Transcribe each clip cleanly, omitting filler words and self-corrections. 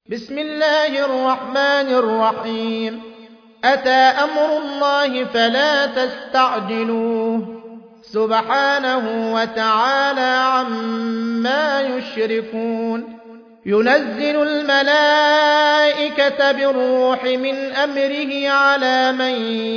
بسم الله الرحمن الرحيم أتى أمر الله فلا تستعجلوه سبحانه وتعالى عما يشركون ينزل الملائكة بالروح من أمره على من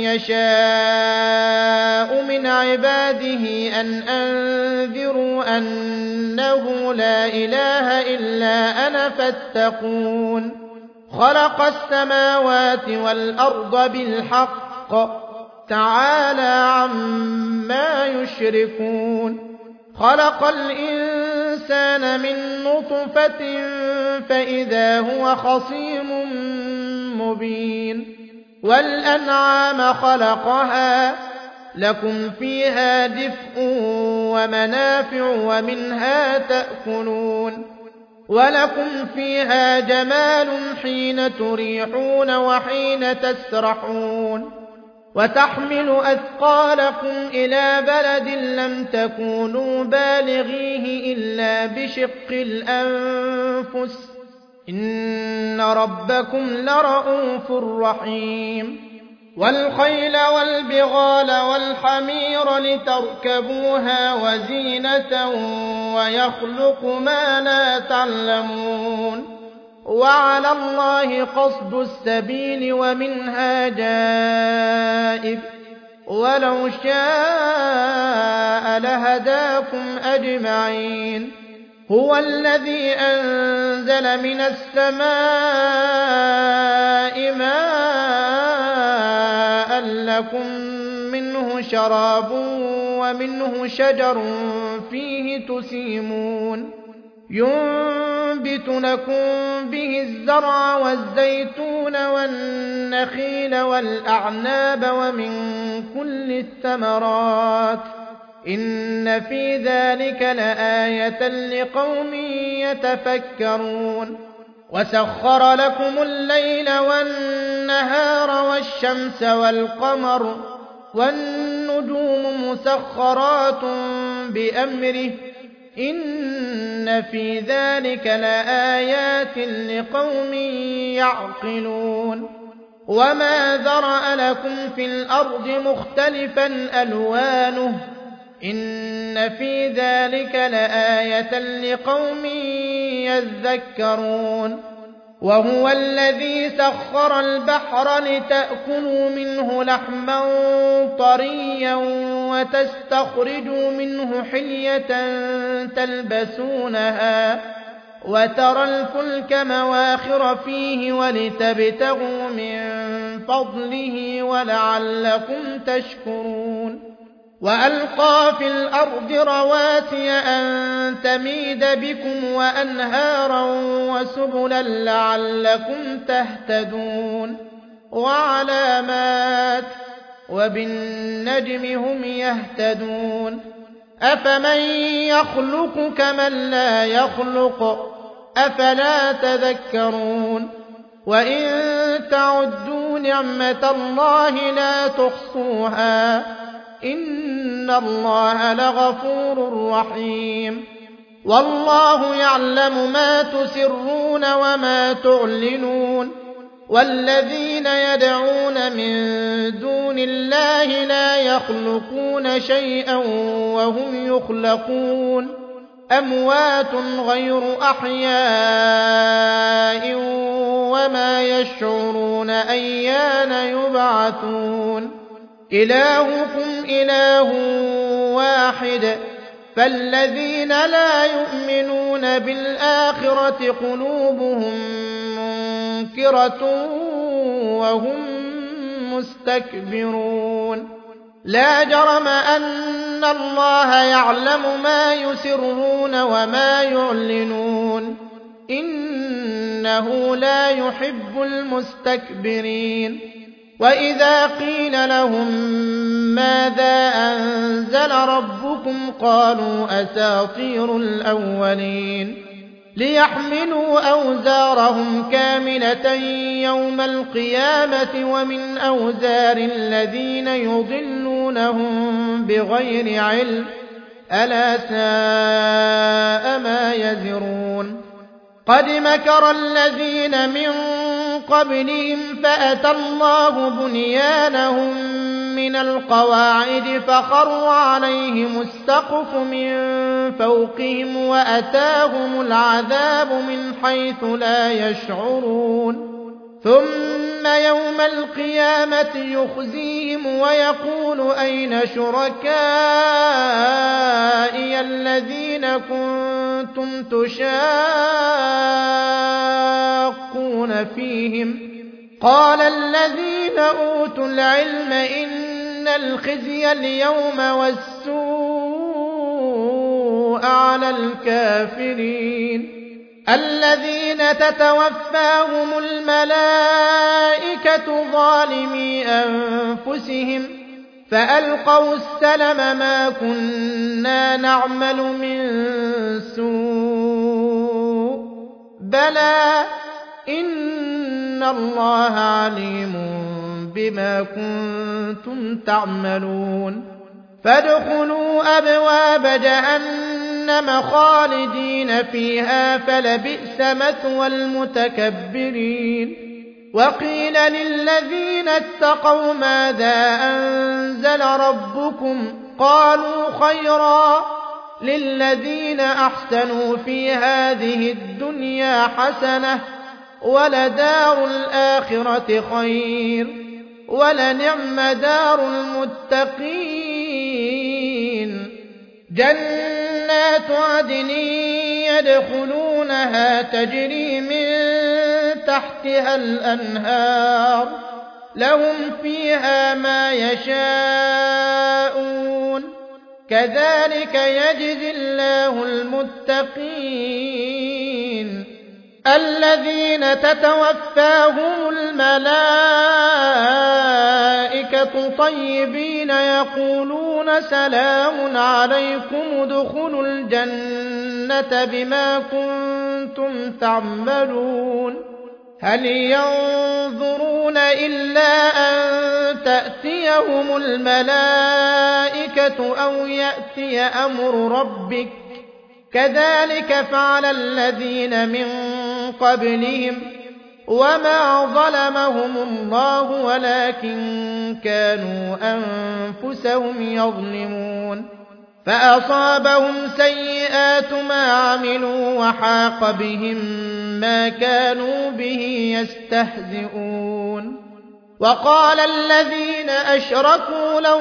يشاء من عباده أن أنذروا أنه لا إله إلا أنا فاتقون خلق السماوات والأرض بالحق تعالى عما يشركون خلق الإنسان من نطفة فإذا هو خصيم مبين والأنعام خلقها لكم فيها دفء ومنافع ومنها تأكلون ولكم فيها جمال حين تريحون وحين تسرحون وتحمل أثقالكم إلى بلد لم تكونوا بالغيه إلا بشق الأنفس إن ربكم لرءوف رحيم والخيل والبغال والحمير لتركبوها وزينة ويخلق ما لا تعلمون وعلى الله قصد السبيل ومنها جائر ولو شاء لهداكم أجمعين هو الذي أنزل من السماء ماء لكم منه شراب ومنه شجر فيه تسيمون ينبت لكم به الزرع والزيتون والنخيل والأعناب ومن كل الثمرات إن في ذلك لآية لقوم يتفكرون وسخر لكم الليل والنهار والشمس والقمر والنجوم مسخرات بأمره إن في ذلك لآيات لقوم يعقلون وما ذرأ لكم في الأرض مختلفا ألوانه إن في ذلك لآية لقوم يذكرون وهو الذي سخر البحر لتأكلوا منه لحما طريا وتستخرجوا منه حلية تلبسونها وترى الفلك مواخر فيه ولتبتغوا من فضله ولعلكم تشكرون وألقى في الأرض رواسي أن تميد بكم وأنهارا وسبلا لعلكم تهتدون وعلامات وبالنجم هم يهتدون أفمن يخلق كمن لا يخلق أفلا تذكرون وإن تعدوا نعمة الله لا تحصوها إن الله لغفور رحيم والله يعلم ما تسرون وما تعلنون والذين يدعون من دون الله لا يخلقون شيئا وهم يخلقون أموات غير أحياء وما يشعرون أيان يبعثون إلهكم إله واحد فالذين لا يؤمنون بالآخرة قلوبهم منكرة وهم مستكبرون لا جرم أن الله يعلم ما يسرون وما يعلنون إنه لا يحب المستكبرين وإذا قيل لهم ماذا أنزل ربكم قالوا أساطير الأولين ليحملوا أوزارهم كاملة يوم القيامة ومن أوزار الذين يضلونهم بغير علم ألا ساء ما يزرون قد مكر الذين من قبلهم فأتى الله بنيانهم من القواعد فخر عليهم السقف من فوقهم وأتاهم العذاب من حيث لا يشعرون ثم يوم القيامة يخزيهم ويقول أين شركائي الذين كنتم تشاقون فيهم قال الذين أوتوا العلم إن الخزي اليوم والسوء على الكافرين الذين تتوفاهم الملائكة ظالمي أنفسهم فألقوا السلم ما كنا نعمل من سوء بلى إن الله عليم بما كنتم تعملون فادخلوا أبواب جهنم خالدين فيها فلبئس مثوى المتكبرين وقيل للذين اتقوا ماذا أنزل ربكم قالوا خيرا للذين أحسنوا في هذه الدنيا حسنة ولدار الآخرة خير ولنعم دار المتقين جنات عدن يدخلونها تجري من تحتها الأنهار لهم فيها ما يشاءون كذلك يجزي الله المتقين الذين تتوفاهم الملائكة طيبين يقولون سلام عليكم ادخلوا الجنة بما كنتم تعملون هل ينظرون إلا أن تأتيهم الملائكة أو يأتي أمر ربك كذلك فعل الذين من قبلهم وما ظلمهم الله ولكن كانوا أنفسهم يظلمون فأصابهم سيئات ما عملوا وحاق بهم ما كانوا به يستهزئون وقال الذين أشركوا لو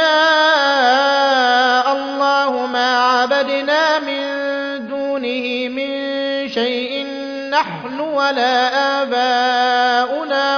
شاء الله ما عبدنا من دونه من شيء نحن ولا آباؤنا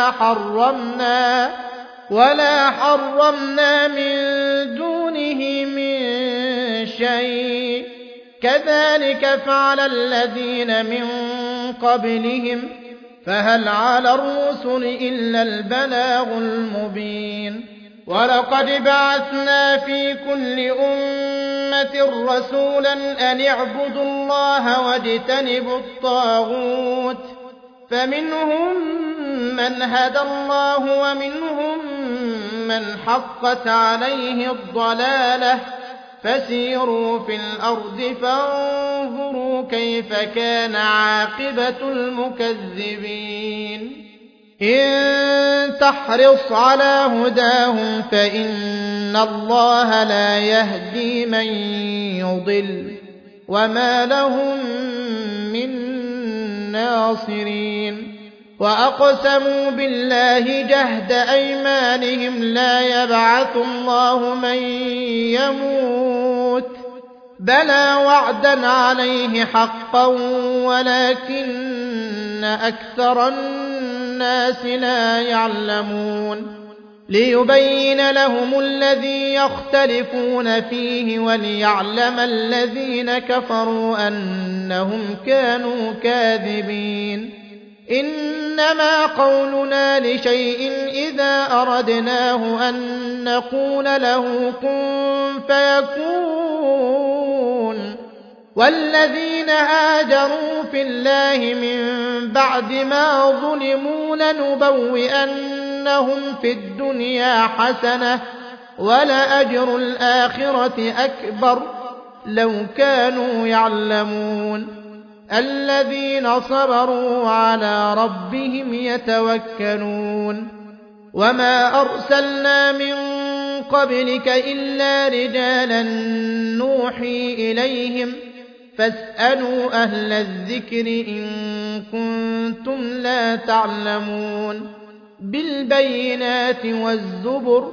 ولا حرمنا من دونه من شيء كذلك فعل الذين من قبلهم فهل على الرسل إلا البلاغ المبين ولقد بعثنا في كل أمة رسولا أن اعبدوا الله واجتنبوا الطاغوت فمنهم من هدى الله ومنهم من حقت عليه الضلالة فسيروا في الأرض فانظروا كيف كان عاقبة المكذبين إن تحرص على هداهم فإن الله لا يهدي من يضل وما لهم من ناصرين وأقسموا بالله جهد أيمانهم لا يبعث الله من يموت بلى وعدا عليه حقا ولكن أكثر الناس لا يعلمون ليبين لهم الذي يختلفون فيه وليعلم الذين كفروا أنهم كانوا كاذبين إنما قولنا لشيء إذا أردناه أن نقول له كن فيكون والذين هاجروا في الله من بعد ما ظلموا لنبوئنهم في الدنيا حسنة ولأجر الآخرة أكبر لو كانوا يعلمون الذين صبروا على ربهم يتوكلون وما أرسلنا من قبلك إلا رجالا نوحي إليهم فاسألوا أهل الذكر إن كنتم لا تعلمون بالبينات والزبر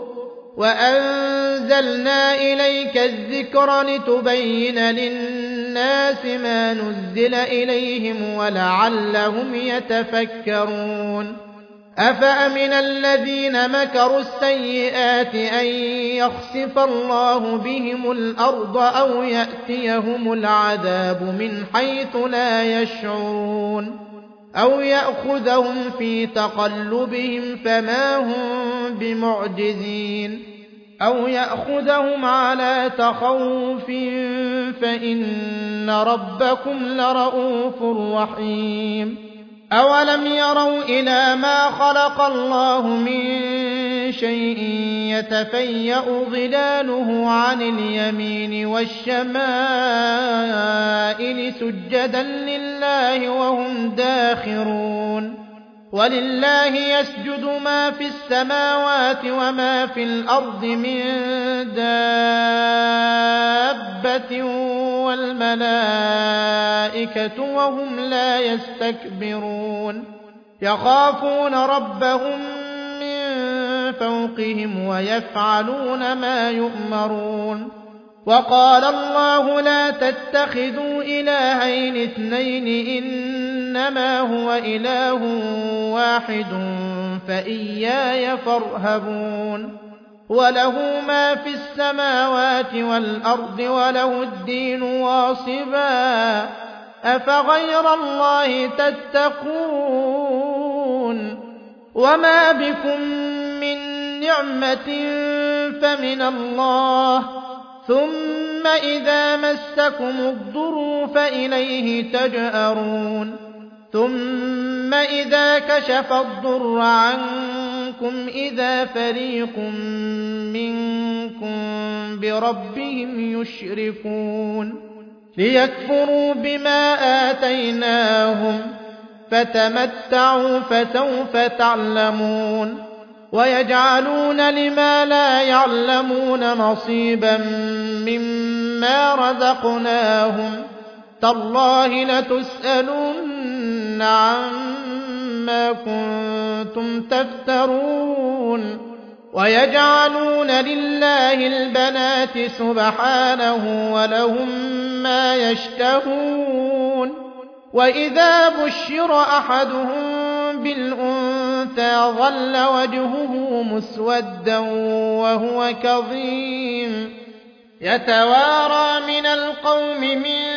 وأنزلنا إليك الذكر لتبين للناس ما نزل إليهم ولعلهم يتفكرون أفأمن الذين مكروا السيئات أن يخسف الله بهم الأرض أو يأتيهم العذاب من حيث لا يشعرون أو يأخذهم في تقلبهم فما هم بمعجزين أو يأخذهم على تخوف فإن ربكم لرءوف رحيم أولم يروا إلى ما خلق الله من شيء يتفيأ ظلاله عن اليمين والشمائل سجدا لله وهم داخرون ولله يسجد ما في السماوات وما في الأرض من دابة والملائكة وهم لا يستكبرون يخافون ربهم من فوقهم ويفعلون ما يؤمرون وقال الله لا تتخذوا إلهين اثنين إنما هو إله واحد فإياي فارهبون وله ما في السماوات والأرض وله الدين واصبا أفغير الله تتقون وما بكم من نعمة فمن الله ثم إذا مسكم الضر فإليه تجأرون ثم إذا كشف الضر عنكم إذا فريق منكم بربهم يشركون ليكفروا بما آتيناهم فتمتعوا فسوف تعلمون ويجعلون لما لا يعلمون نصيبا مما رزقناهم تالله لتسألن عما كنتم تفترون ويجعلون لله البنات سبحانه ولهم ما يشتهون وإذا بشر أحدهم بالأنثى ظل وجهه مسودا وهو كظيم يتوارى من القوم من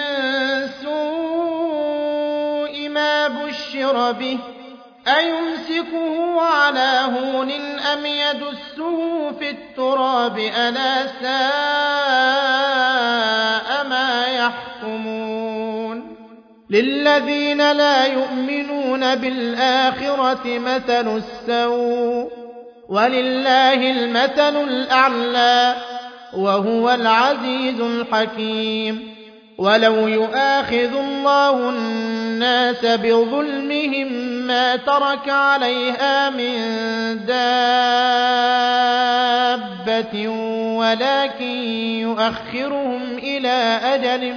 سوء ما بشر به أيمسكه على هون أم يدسه في التراب ألا ساء ما يحكمون للذين لا يؤمنون بالآخرة مثل السوء ولله المثل الأعلى وهو العزيز الحكيم ولو يؤاخذ الله الناس بظلمهم ما ترك عليها من دابة ولكن يؤخرهم إلى أجل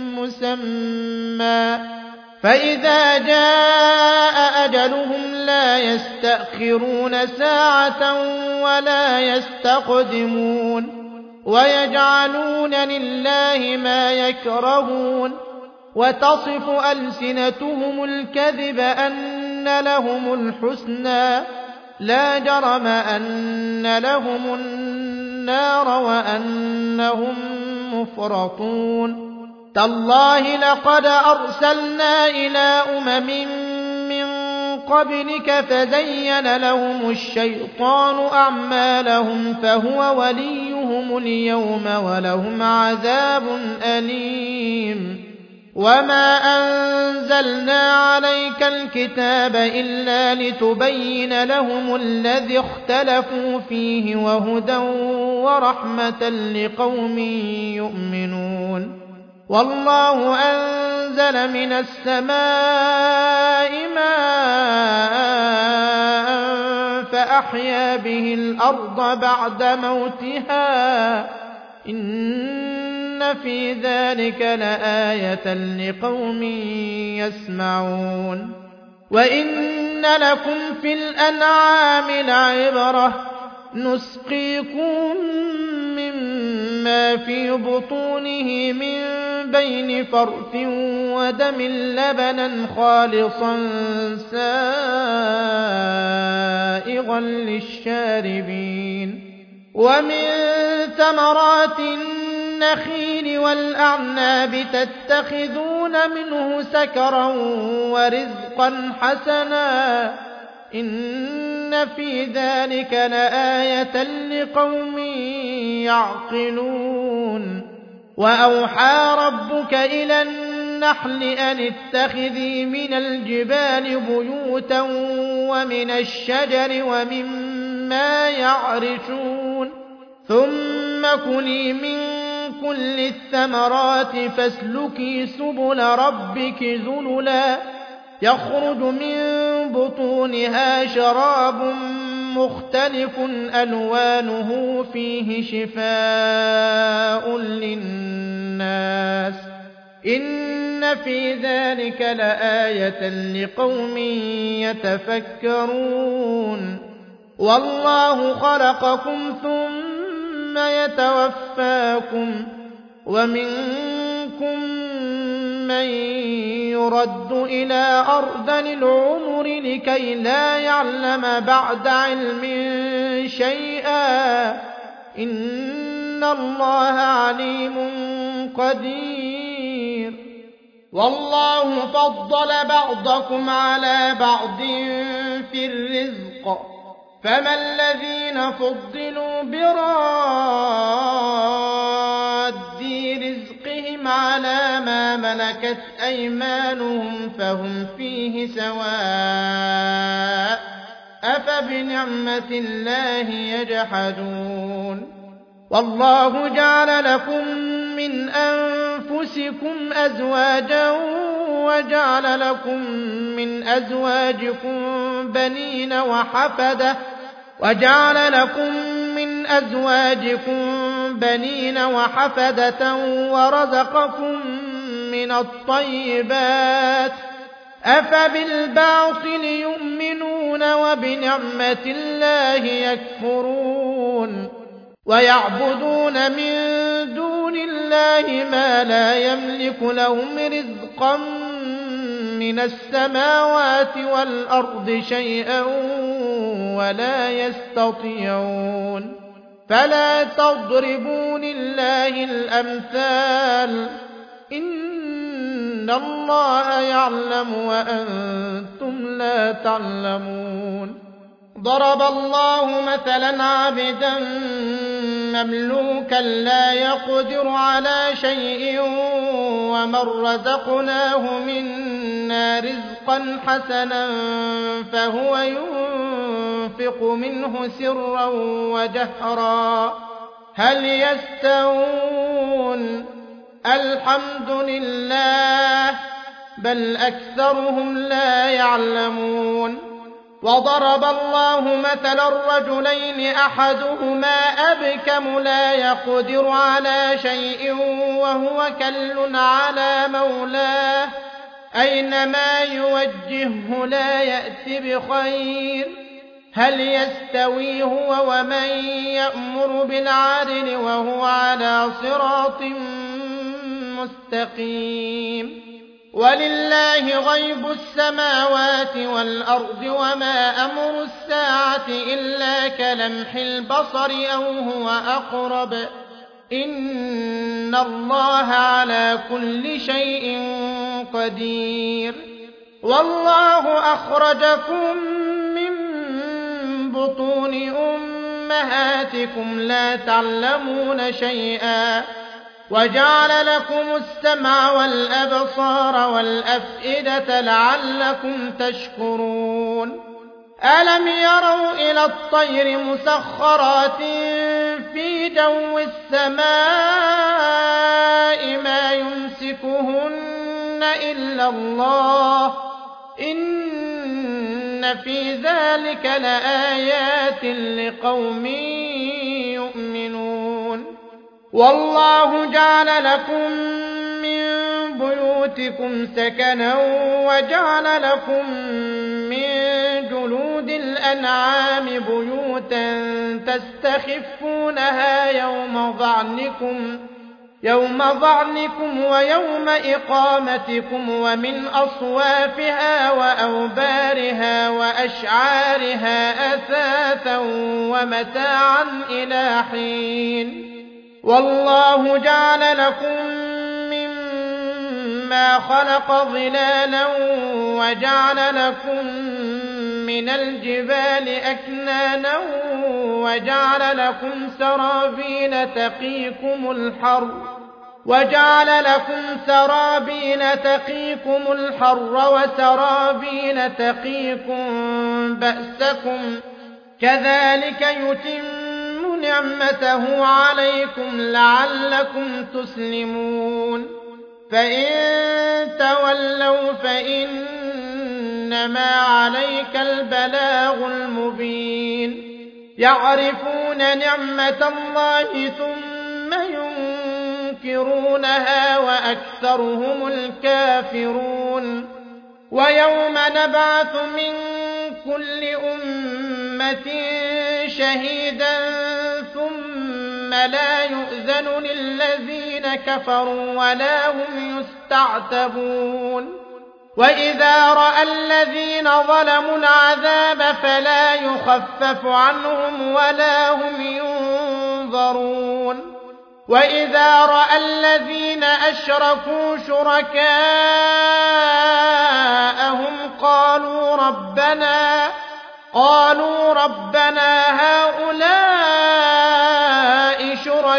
مسمى فإذا جاء أجلهم لا يستأخرون ساعة ولا يستقدمون ويجعلون لله ما يكرهون وتصف ألسنتهم الكذب أن لهم الحسنى لا جرم أن لهم النار وأنهم مفرطون تالله لقد أرسلنا إلى من قبلك فزين لهم الشيطان أعمالهم فهو وليهم اليوم ولهم عذاب أليم وما أنزلنا عليك الكتاب إلا لتبين لهم الذي اختلفوا فيه وهدى ورحمة لقوم يؤمنون والله أنزل من السماء ماء فأحيا به الأرض بعد موتها إن في ذلك لآية لقوم يسمعون وإن لكم في الأنعام لعبرة نسقيكم مما في بطونه من بين فرث ودم لبنا خالصا سائغا للشاربين ومن ثمرات النخيل والأعناب تتخذون منه سكرا ورزقا حسنا إن في ذلك لآية لقوم يعقلون وأوحى ربك إلى النحل أن اتخذي من الجبال بيوتا ومن الشجر ومما يعرشون ثم كلي من كل الثمرات فاسلكي سبل ربك ذللا يخرج من بطونها شراب مختلف ألوانه فيه شفاء للناس إن في ذلك لآية لقوم يتفكرون والله خلقكم ثم يتوفاكم ومنكم من يرد إلى أرذل العمر لكي لا يعلم بعد علم شيئا إن الله عليم قدير والله فضل بعضكم على بعض في الرزق فما الذين فضلوا براد رزقهم على ما ملكت أيمانهم فهم فيه سواء أفبنعمة الله يجحدون والله جعل لكم من أنفسكم أزواجا وجعل لكم من أزواجكم بنين وحفدة ورزقكم من الطيبات أفبالباطل يؤمنون وبنعمة الله يكفرون ويعبدون من دون الله ما لا يملك لهم رزقا من السماوات والأرض شيئا ولا يستطيعون فلا تضربوا لله الأمثال إن الله يعلم وأنتم لا تعلمون ضرب الله مثلا عبدا مملوكا لا يقدر على شيء ومن رزقناه منا رزقا حسنا فهو ينفق منه سرا وجهرا هل يستوون الحمد لله بل أكثرهم لا يعلمون وضرب الله مثلا الرجلين أحدهما أبكم لا يقدر على شيء وهو كل على مولاه أينما يوجهه لا يأتي بخير هل يستوي هو ومن يأمر بالعدل وهو على صراط مستقيم ولله غيب السماوات والأرض وما أمر الساعة إلا كلمح البصر أو هو أقرب إن الله على كل شيء قدير والله أخرجكم من بطون أمهاتكم لا تعلمون شيئا وجعل لكم السمع والأبصار والأفئدة لعلكم تشكرون ألم يروا إلى الطير مسخرات في جو السماء ما يمسكون يملكهن إلا الله إن في ذلك لآيات لقوم يؤمنون والله جعل لكم من بيوتكم سكنا وجعل لكم من جلود الأنعام بيوتا تستخفونها يوم ظعنكم ويوم إقامتكم ومن أصوافها وأوبارها وأشعارها أثاثا ومتاعا إلى حين والله جعل لكم مما خلق ظلالا وجعل لكم من الجبال أكنانا وجعل لكم سرابيل تقيكم الحر وسرابيل تقيكم بأسكم كذلك يتم نعمته عليكم لعلكم تسلمون فإن تولوا فإنما عليك البلاغ المبين يعرفون نعمة الله ثم ينكرونها وأكثرهم الكافرون ويوم نبعث من كل أمة شهيدا ثم لا يؤذن للذين كفروا ولا هم يستعتبون وإذا رأى الذين ظلموا العذاب فلا يخفف عنهم ولا هم ينظرون وإذا رأى الذين أشركوا شركاءهم قالوا ربنا هؤلاء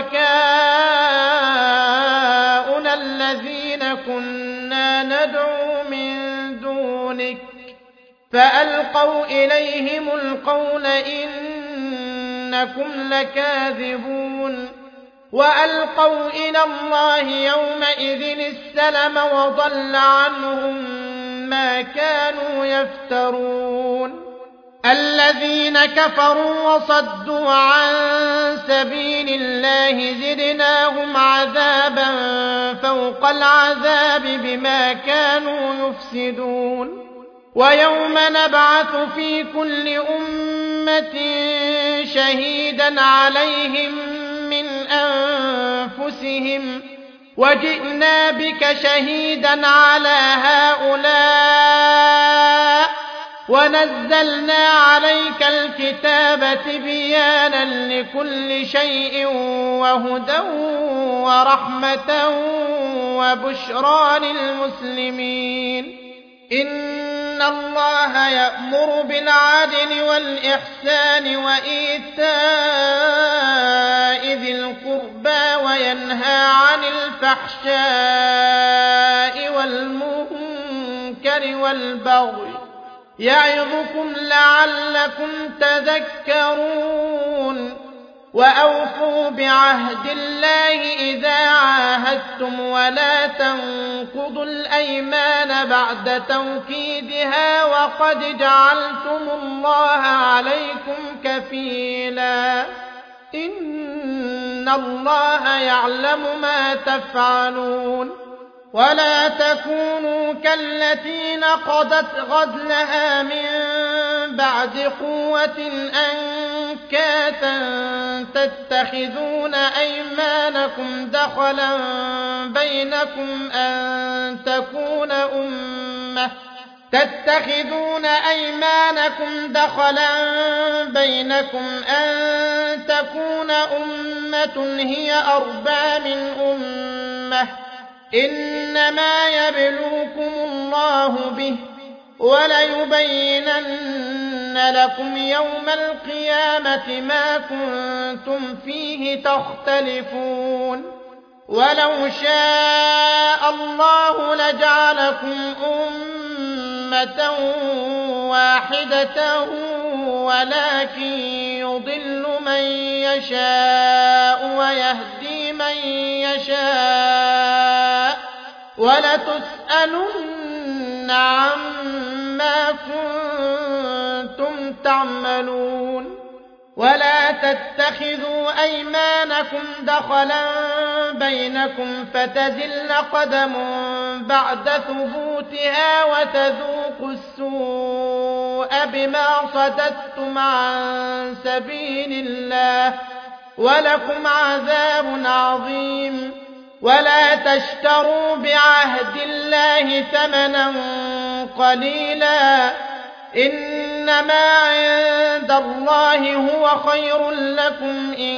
شركاؤنا الذين كنا ندعو من دونك فألقوا إليهم القول إنكم لكاذبون وألقوا إلى الله يومئذ السلم وضل عنهم ما كانوا يفترون الذين كفروا وصدوا عن سبيل الله زدناهم عذابا فوق العذاب بما كانوا يفسدون ويوم نبعث في كل أمة شهيدا عليهم من أنفسهم وجئنا بك شهيدا على هؤلاء ونزلنا عليك الكتاب تبيانا لكل شيء وهدى ورحمة وبشرى للمسلمين إن الله يأمر بالعدل والإحسان وإيتاء ذي القربى وينهى عن الفحشاء والمنكر والبغي يعظكم لعلكم تذكرون وأوفوا بعهد الله إذا عاهدتم ولا تنقضوا الأيمان بعد توكيدها وقد جعلتم الله عليكم كفيلا إن الله يعلم ما تفعلون ولا تكونوا كالتي نقضت غزلها من بعد قوة أنكاثا تتخذون أيمانكم دخلا بينكم أن تكون أمة هي أربى من أمة إنما يبلوكم الله به وليبينن لكم يوم القيامة ما كنتم فيه تختلفون ولو شاء الله لجعلكم أمة واحدة ولكن يضل من يشاء ويهدي من يشاء ولتسألن عما كنتم تعملون ولا تتخذوا أيمانكم دخلا بينكم فتزل قدم بعد ثبوتها وتذوقوا السوء بما صددتم عن سبيل الله ولكم عذاب عظيم ولا تشتروا بعهد الله ثمنا قليلا إنما عند الله هو خير لكم إن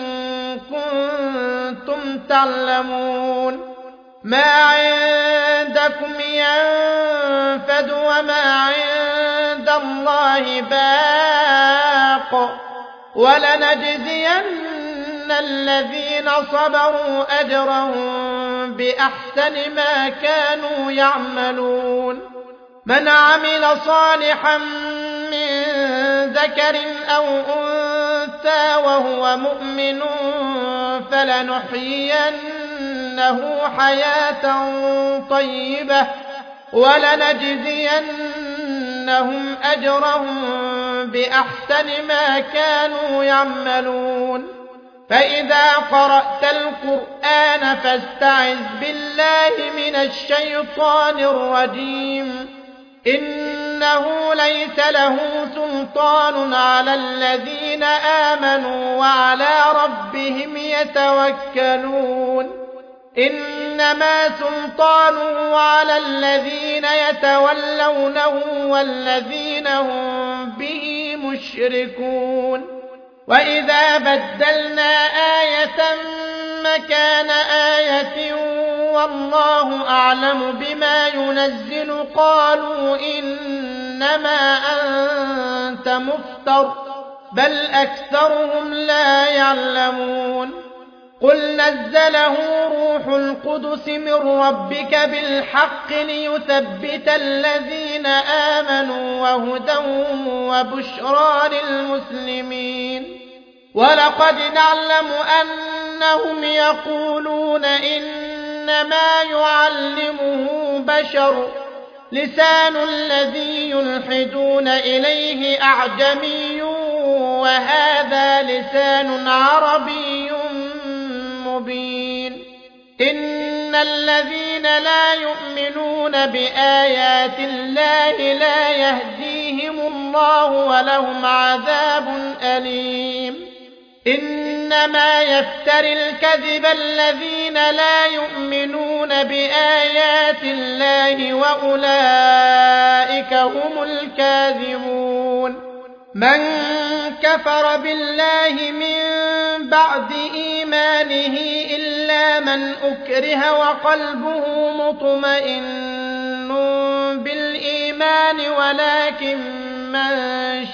كنتم تعلمون ما عندكم ينفد وما عند الله باق ولنجزين الذين صبروا أجرهم بأحسن ما كانوا يعملون من عمل صالحا من ذكر أو أنثى وهو مؤمن فلنحيينه حياة طيبة ولنجزينهم أجرهم بأحسن ما كانوا يعملون فإذا قرأت القرآن فاستعذ بالله من الشيطان الرجيم إنه ليس له سلطان على الذين آمنوا وعلى ربهم يتوكلون إنما سلطانه على الذين يتولونه والذين هم به مشركون وإذا بدلنا آية مكان آية والله أعلم بما ينزل قالوا إنما أنت مفتر بل أكثرهم لا يعلمون قل نزله روح القدس من ربك بالحق ليثبت الذين آمنوا وهدى وبشرى للمسلمين ولقد نعلم أنهم يقولون إنما يعلمه بشر لسان الذي يلحدون إليه أعجمي وهذا لسان عربي مبين إن الذين لا يؤمنون بآيات الله لا يهديهم الله ولهم عذاب أليم إنما يفتري الكذب الذين لا يؤمنون بآيات الله وأولئك هم الكاذبون من كفر بالله من بعد إيمانه إلا من أكره وقلبه مطمئن بالإيمان ولكن من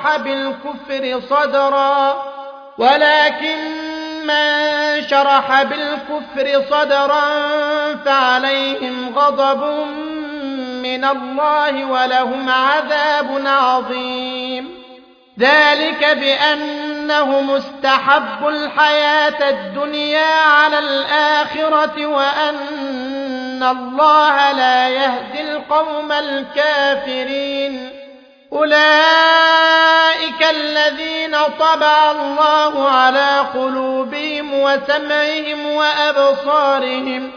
شرح بالكفر صدرا فعليهم غضب من الله ولهم عذاب عظيم ذلك بأنهم استحبوا الحياة الدنيا على الآخرة وأن الله لا يهدي القوم الكافرين أولئك الذين طبع الله على قلوبهم وسمعهم وأبصارهم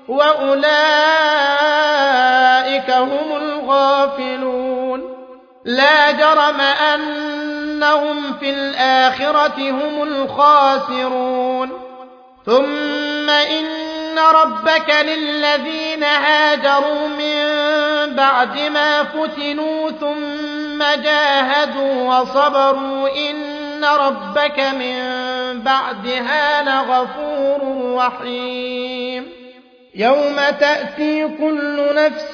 وأولئك هم الغافلون لا جرم أنهم في الآخرة هم الخاسرون ثم إن ربك للذين هاجروا من بعد ما فتنوا ثم جاهدوا وصبروا إن ربك من بعدها لغفور رحيم يوم تأتي كل نفس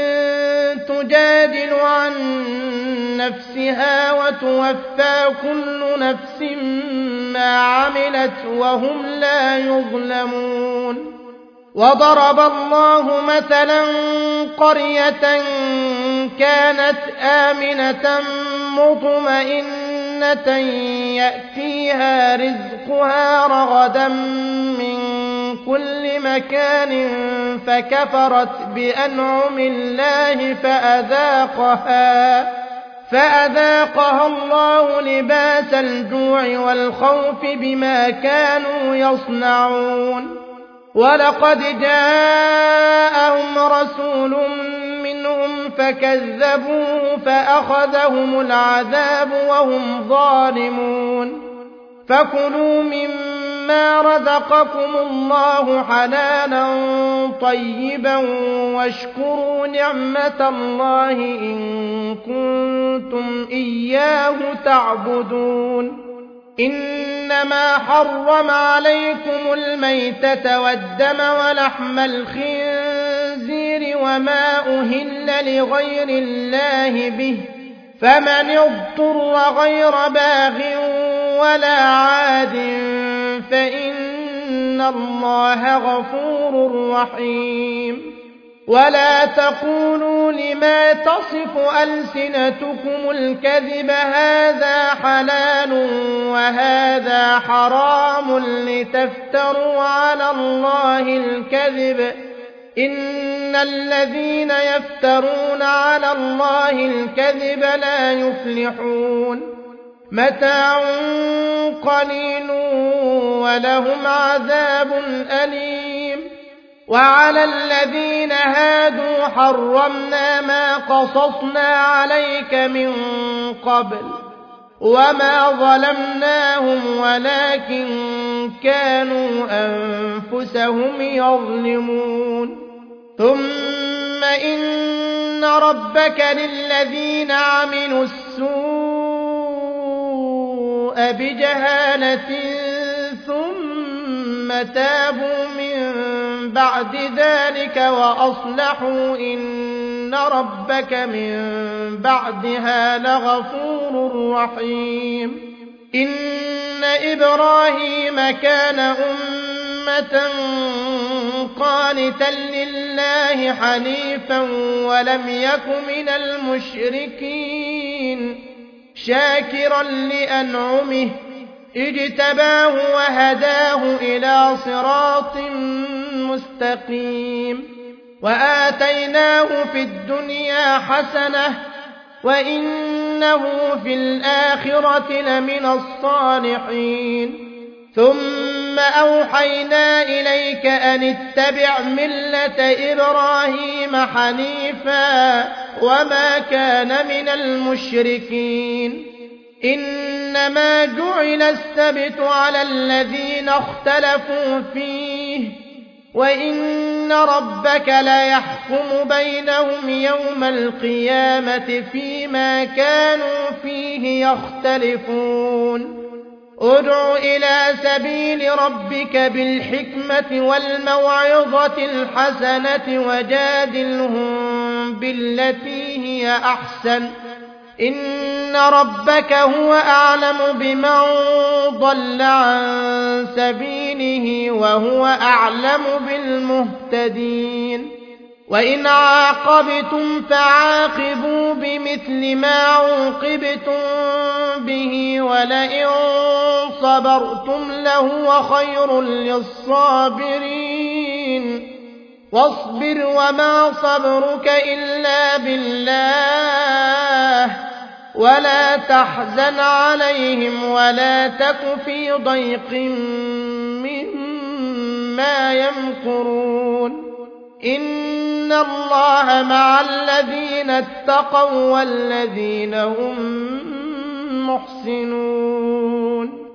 تجادل عن نفسها وتوفى كل نفس ما عملت وهم لا يظلمون وضرب الله مثلا قرية كانت آمنة مطمئنة يأتيها رزقها رغدا من كل مكان فكفرت بأنعم الله فأذاقها الله لباس الجوع والخوف بما كانوا يصنعون. ولقد جاءهم رسول منهم فكذبوه فأخذهم العذاب وهم ظالمون. فكلوا مما رزقكم الله حلالا طيبا واشكروا نعمة الله إن كنتم إياه تعبدون. إنما حرم عليكم الميتة والدم ولحم الخنزير وما أهل لغير الله به، فمن اضطر غير باغ ولا عاد فإن الله غفور رحيم. ولا تقولوا لما تصف ألسنتكم الكذب هذا حلال وهذا حرام لتفتروا على الله الكذب، إن الذين يفترون على الله الكذب لا يفلحون. متاع قليل ولهم عذاب أليم. وعلى الذين هادوا حرمنا ما قصصنا عليك من قبل وما ظلمناهم ولكن كانوا أنفسهم يظلمون. ثم إن ربك للذين عملوا السوء بجهالة ثم تابوا من بعد ذلك وأصلحوا إن ربك من بعدها لغفور رحيم. إن إبراهيم كان أمة قانتا لله حنيفا ولم يك من المشركين، شاكرا لأنعمه اجتباه وهداه إلى صراط مستقيم. وآتيناه في الدنيا حسنة وإنه في الآخرة لمن الصالحين. ثم أوحينا إليك أن اتبع ملة إبراهيم حنيفا وما كان من المشركين. إنما جعل السبت على الذين اختلفوا فيه وإن ربك ليحكم بينهم يوم القيامة فيما كانوا فيه يختلفون. ادع إلى سبيل ربك بالحكمة والموعظة الحسنة وجادلهم بالتي هي أحسن، إن ربك هو أعلم بمن ضل عن سبيله وهو أعلم بالمهتدين. وإن عاقبتم فعاقبوا بمثل ما عوقبتم به ولئن صبرتم لهو خير للصابرين. واصبر وما صبرك إلا بالله ولا تحزن عليهم ولا تك في ضيق مما يمكرون. إن الله مع الذين اتقوا والذين هم محسنون.